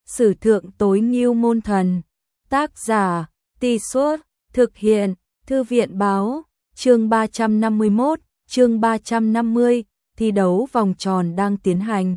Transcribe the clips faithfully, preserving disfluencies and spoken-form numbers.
Sử thượng tối ngưu môn thần. Tác giả, Tì Suốt, thực hiện, Thư viện báo, chương ba trăm năm mươi mốt, chương ba trăm năm mươi, thi đấu vòng tròn đang tiến hành.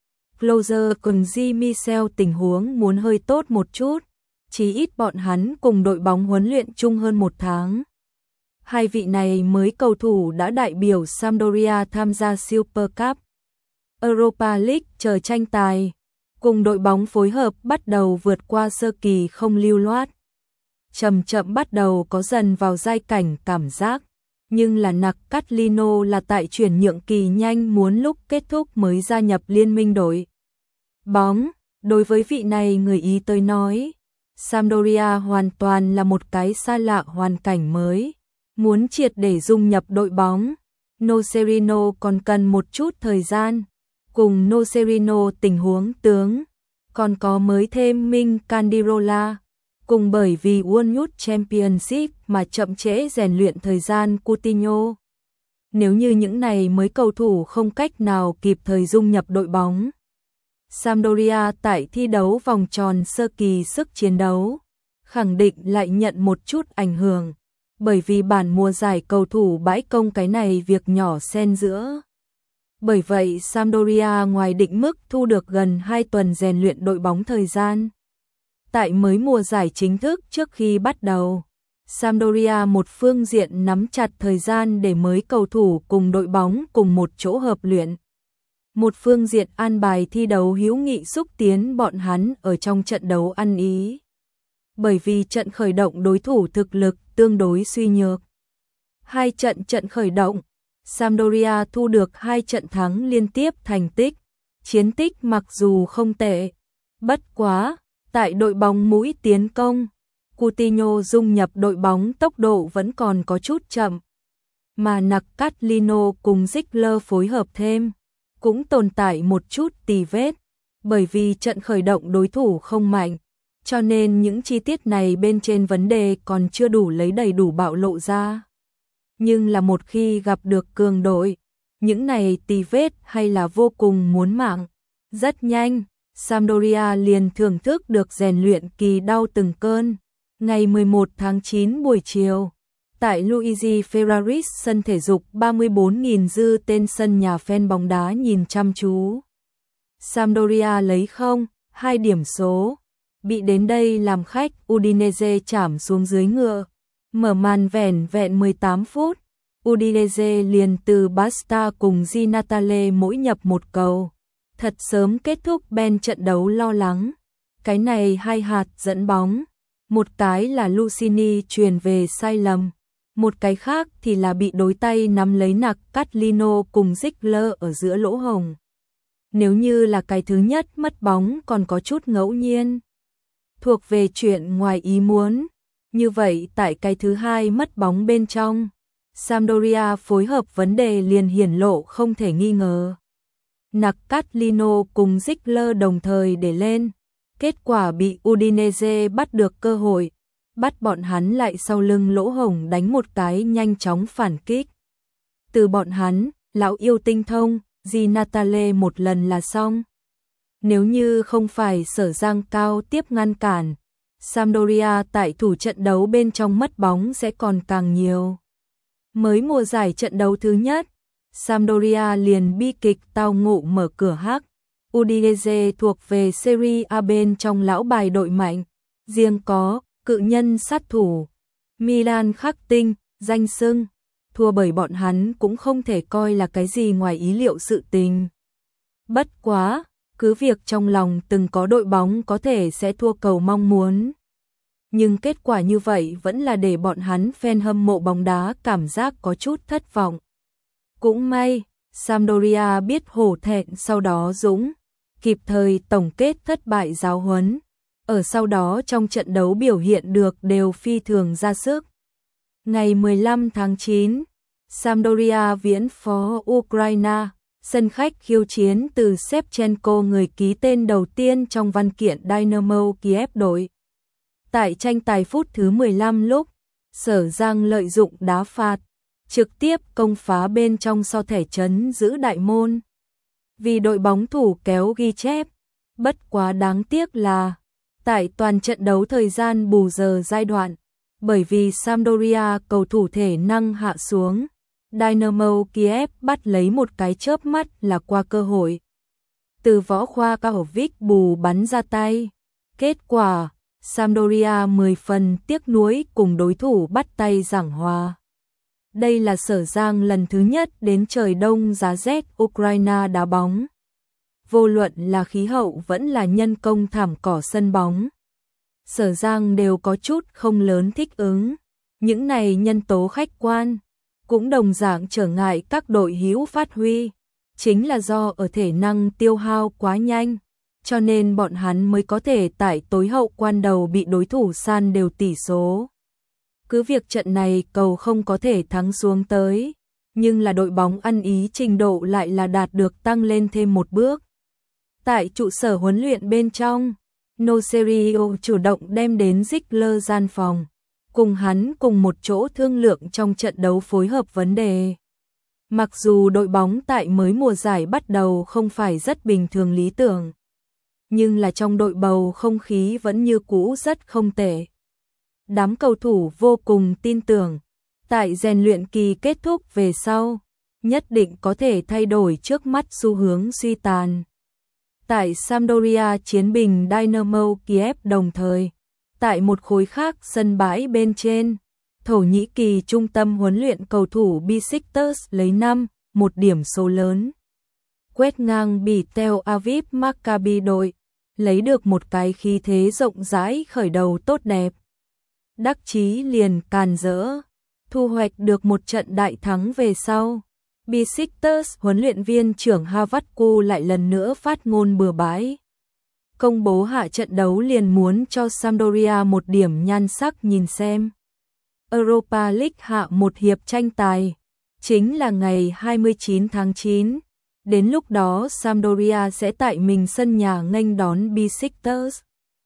Closer cùng G. Michel tình huống muốn hơi tốt một chút, chí ít bọn hắn cùng đội bóng huấn luyện chung hơn một tháng. Hai vị này mới cầu thủ đã đại biểu Sampdoria tham gia Super Cup, Europa League chờ tranh tài, cùng đội bóng phối hợp bắt đầu vượt qua sơ kỳ không lưu loát. Chậm chậm bắt đầu có dần vào giai cảnh cảm giác, nhưng là nặc Catlino là tại chuyển nhượng kỳ nhanh muốn lúc kết thúc mới gia nhập liên minh đội bóng. Đối với vị này người Ý tới nói, Sampdoria hoàn toàn là một cái xa lạ hoàn cảnh mới, muốn triệt để dung nhập đội bóng. Nocerino còn cần một chút thời gian, cùng Nocerino tình huống tướng, còn có mới thêm Minh Candirola, cùng bởi vì World Youth Championship mà chậm trễ rèn luyện thời gian Coutinho. Nếu như những này mới cầu thủ không cách nào kịp thời dung nhập đội bóng, Sampdoria tại thi đấu vòng tròn sơ kỳ sức chiến đấu khẳng định lại nhận một chút ảnh hưởng, bởi vì bản mùa giải cầu thủ bãi công cái này việc nhỏ xen giữa. Bởi vậy Sampdoria ngoài định mức thu được gần hai tuần rèn luyện đội bóng thời gian. Tại mới mùa giải chính thức trước khi bắt đầu, Sampdoria một phương diện nắm chặt thời gian để mới cầu thủ cùng đội bóng cùng một chỗ hợp luyện. Một phương diện an bài thi đấu hữu nghị xúc tiến bọn hắn ở trong trận đấu ăn ý. Bởi vì trận khởi động đối thủ thực lực tương đối suy nhược. Hai trận trận khởi động, Sampdoria thu được hai trận thắng liên tiếp thành tích. Chiến tích mặc dù không tệ, bất quá, tại đội bóng mũi tiến công, Coutinho dung nhập đội bóng tốc độ vẫn còn có chút chậm. Mà nặc Catlino cùng Ziegler phối hợp thêm, cũng tồn tại một chút tì vết, bởi vì trận khởi động đối thủ không mạnh, cho nên những chi tiết này bên trên vấn đề còn chưa đủ lấy đầy đủ bạo lộ ra. Nhưng là một khi gặp được cường đội, những này tì vết hay là vô cùng muốn mạng. Rất nhanh, Sampdoria liền thưởng thức được rèn luyện kỳ đau từng cơn. Ngày mười một tháng chín buổi chiều, tại Luigi Ferraris sân thể dục ba mươi bốn nghìn dư tên sân nhà fan bóng đá nhìn chăm chú. Sampdoria lấy không, hai điểm số, bị đến đây làm khách Udinese chảm xuống dưới ngựa. Mở màn vẻn vẹn mười tám phút, Udinese liền từ Basta cùng Di Natale mỗi nhập một cầu. Thật sớm kết thúc bên trận đấu lo lắng. Cái này hai hạt dẫn bóng, một cái là Lucini truyền về sai lầm, một cái khác thì là bị đối tay nắm lấy nặc Catlino cùng Ziegler ở giữa lỗ hổng. Nếu như là cái thứ nhất mất bóng còn có chút ngẫu nhiên, thuộc về chuyện ngoài ý muốn. Như vậy tại cái thứ hai mất bóng bên trong, Sampdoria phối hợp vấn đề liền hiển lộ không thể nghi ngờ. Nặc Catlino cùng Ziegler đồng thời để lên, kết quả bị Udinese bắt được cơ hội, bắt bọn hắn lại sau lưng lỗ hổng đánh một cái nhanh chóng phản kích. Từ bọn hắn, lão yêu tinh thông, Di Natale một lần là xong. Nếu như không phải Sở Giang Cao tiếp ngăn cản, Sampdoria tại thủ trận đấu bên trong mất bóng sẽ còn càng nhiều. Mới mùa giải trận đấu thứ nhất, Sampdoria liền bi kịch tao ngộ mở cửa hắc. Udinese thuộc về Serie A bên trong lão bài đội mạnh, riêng có cự nhân sát thủ Milan khắc tinh, danh xưng, thua bởi bọn hắn cũng không thể coi là cái gì ngoài ý liệu sự tình. Bất quá, cứ việc trong lòng từng có đội bóng có thể sẽ thua cầu mong muốn. Nhưng kết quả như vậy vẫn là để bọn hắn fan hâm mộ bóng đá cảm giác có chút thất vọng. Cũng may, Sampdoria biết hổ thẹn sau đó dũng, kịp thời tổng kết thất bại giáo huấn. Ở sau đó trong trận đấu biểu hiện được đều phi thường ra sức. Ngày mười lăm tháng chín, Sampdoria viễn phó Ukraine, sân khách khiêu chiến từ Shevchenko người ký tên đầu tiên trong văn kiện Dynamo Kiev đội. Tại tranh tài phút thứ mười lăm lúc, Sở Giang lợi dụng đá phạt, trực tiếp công phá bên trong so thẻ chấn giữ đại môn. Vì đội bóng thủ kéo ghi chép, Bất quá đáng tiếc là, tại toàn trận đấu thời gian bù giờ giai đoạn, bởi vì Sampdoria cầu thủ thể năng hạ xuống, Dynamo Kiev bắt lấy một cái chớp mắt là qua cơ hội. Từ Võ Khoa Kahovic bù bắn ra tay. Kết quả, Sampdoria mười phần tiếc nuối cùng đối thủ bắt tay giảng hòa. Đây là Sở Giang lần thứ nhất đến trời đông giá rét Ukraine đá bóng. Vô luận là khí hậu vẫn là nhân công thảm cỏ sân bóng. Sở Giang đều có chút không lớn thích ứng. Những này nhân tố khách quan, cũng đồng dạng trở ngại các đội hữu phát huy. Chính là do ở thể năng tiêu hao quá nhanh, cho nên bọn hắn mới có thể tại tối hậu quan đầu bị đối thủ san đều tỷ số. Cứ việc trận này cầu không có thể thắng xuống tới, nhưng là đội bóng ăn ý trình độ lại là đạt được tăng lên thêm một bước. Tại trụ sở huấn luyện bên trong, Nocerio chủ động đem đến Ziegler gian phòng, cùng hắn cùng một chỗ thương lượng trong trận đấu phối hợp vấn đề. Mặc dù đội bóng tại mới mùa giải bắt đầu không phải rất bình thường lý tưởng, nhưng là trong đội bầu không khí vẫn như cũ rất không tệ. Đám cầu thủ vô cùng tin tưởng, tại rèn luyện kỳ kết thúc về sau, nhất định có thể thay đổi trước mắt xu hướng suy tàn. Tại Sampdoria chiến bình Dynamo Kiev đồng thời, tại một khối khác sân bãi bên trên, Thổ Nhĩ Kỳ trung tâm huấn luyện cầu thủ Besiktas lấy năm một điểm số lớn. Quét ngang bỉ Tel Aviv Maccabi đội, lấy được một cái khí thế rộng rãi khởi đầu tốt đẹp. Đắc chí liền càn rỡ, thu hoạch được một trận đại thắng về sau. Besiktas huấn luyện viên trưởng Havatku lại lần nữa phát ngôn bừa bãi. Công bố hạ trận đấu liền muốn cho Sampdoria một điểm nhan sắc nhìn xem. Europa League hạ một hiệp tranh tài, chính là ngày hai mươi chín tháng chín. Đến lúc đó Sampdoria sẽ tại mình sân nhà nghênh đón Besiktas.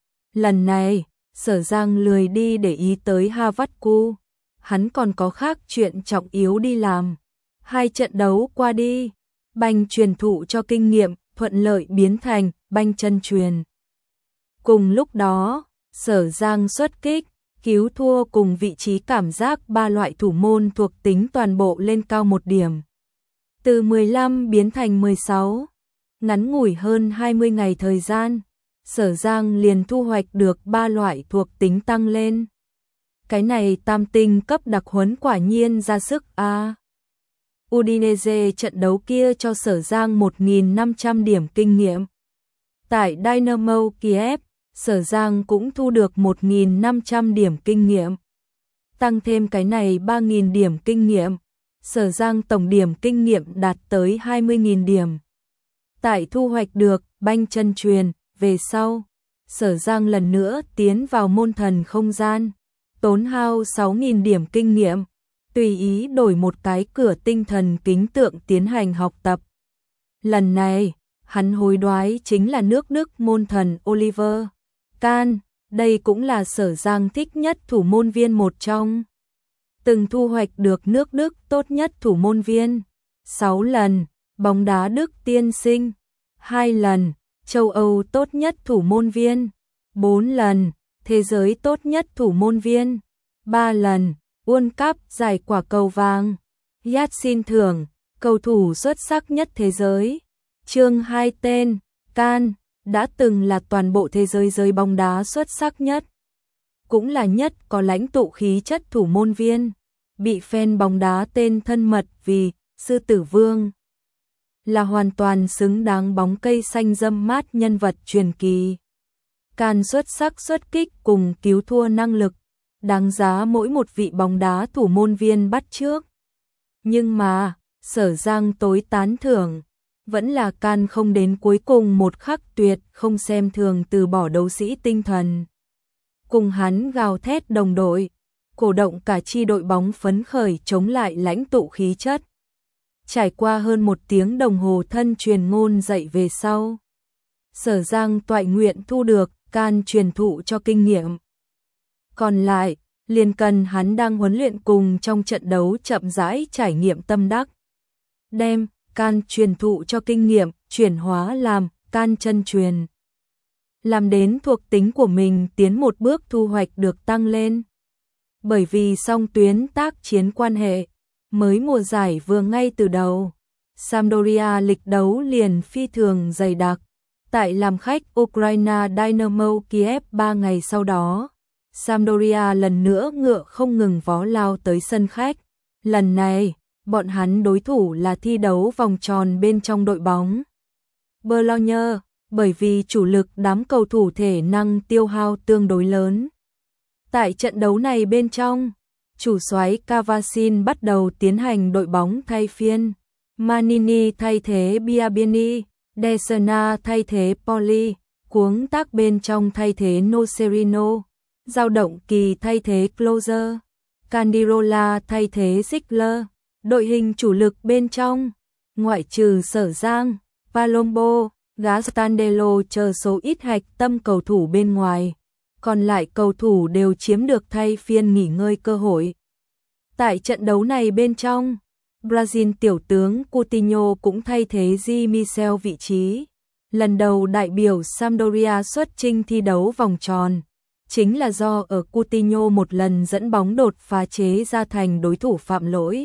Lần này, Sở Giang lười đi để ý tới Havatku, hắn còn có khác chuyện trọng yếu đi làm. Hai trận đấu qua đi, banh truyền thụ cho kinh nghiệm, thuận lợi biến thành banh chân truyền. Cùng lúc đó, Sở Giang xuất kích, cứu thua cùng vị trí cảm giác ba loại thủ môn thuộc tính toàn bộ lên cao một điểm. Từ mười lăm biến thành mười sáu, ngắn ngủi hơn hai mươi ngày thời gian, Sở Giang liền thu hoạch được ba loại thuộc tính tăng lên. Cái này tam tinh cấp đặc huấn quả nhiên ra sức a. À. Udinese trận đấu kia cho Sở Giang một nghìn năm trăm điểm kinh nghiệm. Tại Dynamo Kiev, Sở Giang cũng thu được một nghìn năm trăm điểm kinh nghiệm. Tăng thêm cái này ba nghìn điểm kinh nghiệm, Sở Giang tổng điểm kinh nghiệm đạt tới hai mươi nghìn điểm. Tại thu hoạch được banh chân truyền, về sau, Sở Giang lần nữa tiến vào môn thần không gian, tốn hao sáu nghìn điểm kinh nghiệm, tùy ý đổi một cái cửa tinh thần kính tượng tiến hành học tập. Lần này, hắn hối đoái chính là nước Đức môn thần Oliver Kahn, đây cũng là Sở Giang thích nhất thủ môn viên một trong. Từng thu hoạch được nước Đức tốt nhất thủ môn viên, sáu lần, bóng đá Đức tiên sinh, hai lần, châu Âu tốt nhất thủ môn viên, bốn lần, thế giới tốt nhất thủ môn viên, ba lần, World Cup giải quả cầu vàng, Yassin thưởng, cầu thủ xuất sắc nhất thế giới. Chương hai tên, Kahn, đã từng là toàn bộ thế giới giới bóng đá xuất sắc nhất, cũng là nhất có lãnh tụ khí chất thủ môn viên, bị fan bóng đá tên thân mật vì Sư Tử Vương, là hoàn toàn xứng đáng bóng cây xanh râm mát nhân vật truyền kỳ. Kahn xuất sắc xuất kích cùng cứu thua năng lực, đáng giá mỗi một vị bóng đá thủ môn viên bắt chước. Nhưng mà, Sở Giang tối tán thưởng, vẫn là Kahn không đến cuối cùng một khắc tuyệt không xem thường từ bỏ đấu sĩ tinh thần. Cùng hắn gào thét đồng đội, cổ động cả chi đội bóng phấn khởi chống lại lãnh tụ khí chất. Trải qua hơn một tiếng đồng hồ thân truyền ngôn dạy về sau, Sở Giang toại nguyện thu được Kahn truyền thụ cho kinh nghiệm. Còn lại, liền cần hắn đang huấn luyện cùng trong trận đấu chậm rãi trải nghiệm tâm đắc. Đem Kahn truyền thụ cho kinh nghiệm, chuyển hóa làm Kahn chân truyền. làm đến thuộc tính của mình tiến một bước thu hoạch được tăng lên. Bởi vì song tuyến tác chiến quan hệ, mới mùa giải vừa ngay từ đầu, Sampdoria lịch đấu liền phi thường dày đặc. Tại làm khách Ukraine Dynamo Kiev ba ngày sau đó, Sampdoria lần nữa ngựa không ngừng vó lao tới sân khách. Lần này, bọn hắn đối thủ là thi đấu vòng tròn bên trong đội bóng Bologna, bởi vì chủ lực đám cầu thủ thể năng tiêu hao tương đối lớn. Tại trận đấu này bên trong, chủ soái Cavasin bắt đầu tiến hành đội bóng thay phiên. Manini thay thế Biabiani, De Serna thay thế Poli, cuống tác bên trong thay thế Nocerino, dao động kỳ thay thế Closer, Candirola thay thế Ziegler. Đội hình chủ lực bên trong, ngoại trừ Sở Giang, Palombo, Gastandello chờ số ít hạch tâm cầu thủ bên ngoài, còn lại cầu thủ đều chiếm được thay phiên nghỉ ngơi cơ hội. Tại trận đấu này bên trong, Brazil tiểu tướng Coutinho cũng thay thế Di Michel vị trí. Lần đầu đại biểu Sampdoria xuất chinh thi đấu vòng tròn, chính là do ở Coutinho một lần dẫn bóng đột phá chế ra thành đối thủ phạm lỗi.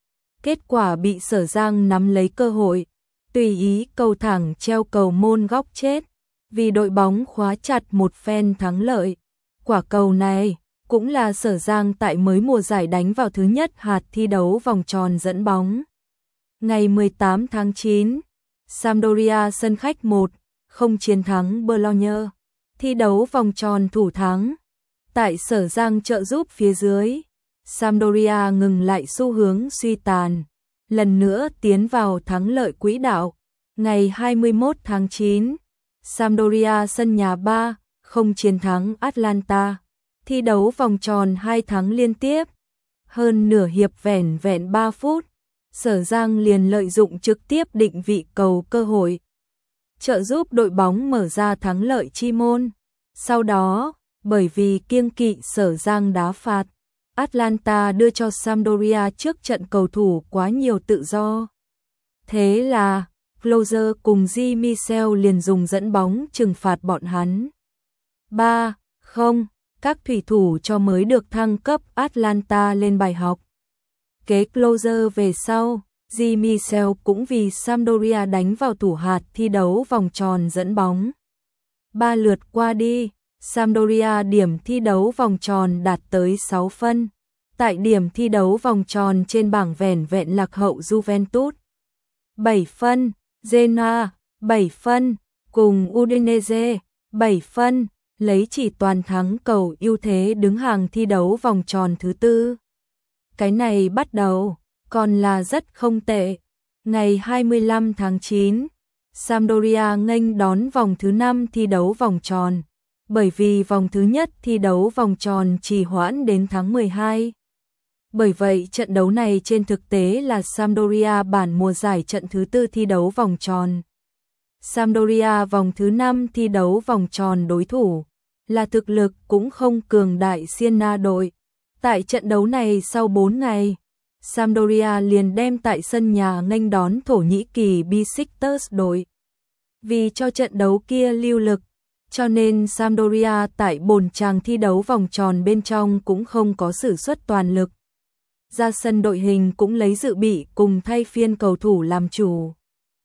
Kết quả bị Sở Giang nắm lấy cơ hội, tùy ý cầu thẳng treo cầu môn góc chết, vì đội bóng khóa chặt một phen thắng lợi. Quả cầu này cũng là Sở Giang tại mới mùa giải đánh vào thứ nhất hạt thi đấu vòng tròn dẫn bóng. Ngày mười tám tháng chín, Sampdoria sân khách một không chiến thắng Bologna, thi đấu vòng tròn thủ thắng. Tại Sở Giang trợ giúp phía dưới, Sampdoria ngừng lại xu hướng suy tàn, lần nữa tiến vào thắng lợi quỹ đạo. Ngày hai mươi mốt tháng chín, Sampdoria sân nhà ba không chiến thắng Atalanta, thi đấu vòng tròn hai thắng liên tiếp. Hơn nửa hiệp vẻn vẹn ba phút, Sở Giang liền lợi dụng trực tiếp định vị cầu cơ hội, trợ giúp đội bóng mở ra thắng lợi chi môn. Sau đó, bởi vì kiêng kỵ Sở Giang đá phạt, Atalanta đưa cho Sampdoria trước trận cầu thủ quá nhiều tự do. Thế là, Closer cùng Di Michel liền dùng dẫn bóng trừng phạt bọn hắn. ba không, các thủy thủ cho mới được thăng cấp Atalanta lên bài học. Kế Closer về sau, Di Michel cũng vì Sampdoria đánh vào tủ hạt thi đấu vòng tròn dẫn bóng. Ba lượt qua đi, Sampdoria điểm thi đấu vòng tròn đạt tới sáu phân. Tại điểm thi đấu vòng tròn trên bảng vẻn vẹn lạc hậu Juventus bảy phân, Genoa bảy phân, cùng Udinese bảy phân, lấy chỉ toàn thắng cầu ưu thế đứng hàng thi đấu vòng tròn thứ tư. Cái này bắt đầu còn là rất không tệ. Ngày hai mươi lăm tháng chín, Sampdoria nghênh đón vòng thứ năm thi đấu vòng tròn, bởi vì vòng thứ nhất thi đấu vòng tròn trì hoãn đến tháng mười hai. Bởi vậy trận đấu này trên thực tế là Sampdoria bản mùa giải trận thứ tư thi đấu vòng tròn. Sampdoria vòng thứ năm thi đấu vòng tròn đối thủ là thực lực cũng không cường đại Siena đội. Tại trận đấu này sau bốn ngày, Sampdoria liền đem tại sân nhà nghênh đón Thổ Nhĩ Kỳ Besiktas đội. Vì cho trận đấu kia lưu lực, cho nên Sampdoria tại bồn chàng thi đấu vòng tròn bên trong cũng không có sử xuất toàn lực. Ra sân đội hình cũng lấy dự bị cùng thay phiên cầu thủ làm chủ.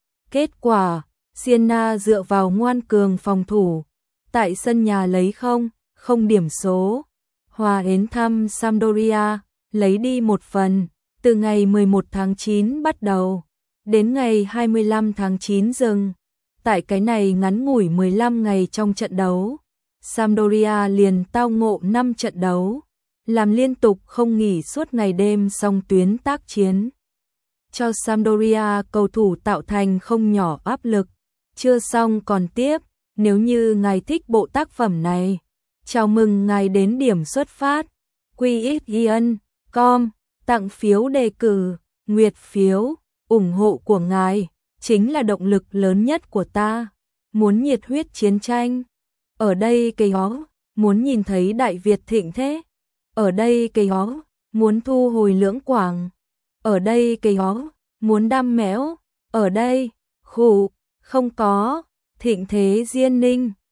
Kết quả, Siena dựa vào ngoan cường phòng thủ, tại sân nhà lấy không, không điểm số. Hòa đến thăm Sampdoria, lấy đi một phần, từ ngày mười một tháng chín bắt đầu, đến ngày hai mươi lăm tháng chín dừng. Tại cái này ngắn ngủi mười lăm ngày trong trận đấu, Sampdoria liền tao ngộ năm trận đấu, làm liên tục không nghỉ suốt ngày đêm song tuyến tác chiến. Cho Sampdoria cầu thủ tạo thành không nhỏ áp lực. Chưa xong còn tiếp, nếu như ngài thích bộ tác phẩm này, chào mừng ngài đến điểm xuất phát, quy ích ion chấm com, tặng phiếu đề cử, nguyệt phiếu, ủng hộ của ngài chính là động lực lớn nhất của ta. Muốn nhiệt huyết chiến tranh, ở đây cây hó, muốn nhìn thấy Đại Việt thịnh thế, ở đây cây hó, muốn thu hồi Lưỡng Quảng, ở đây cây hó, muốn đam mẽo, ở đây, khủ, không có, thịnh thế Diên Ninh.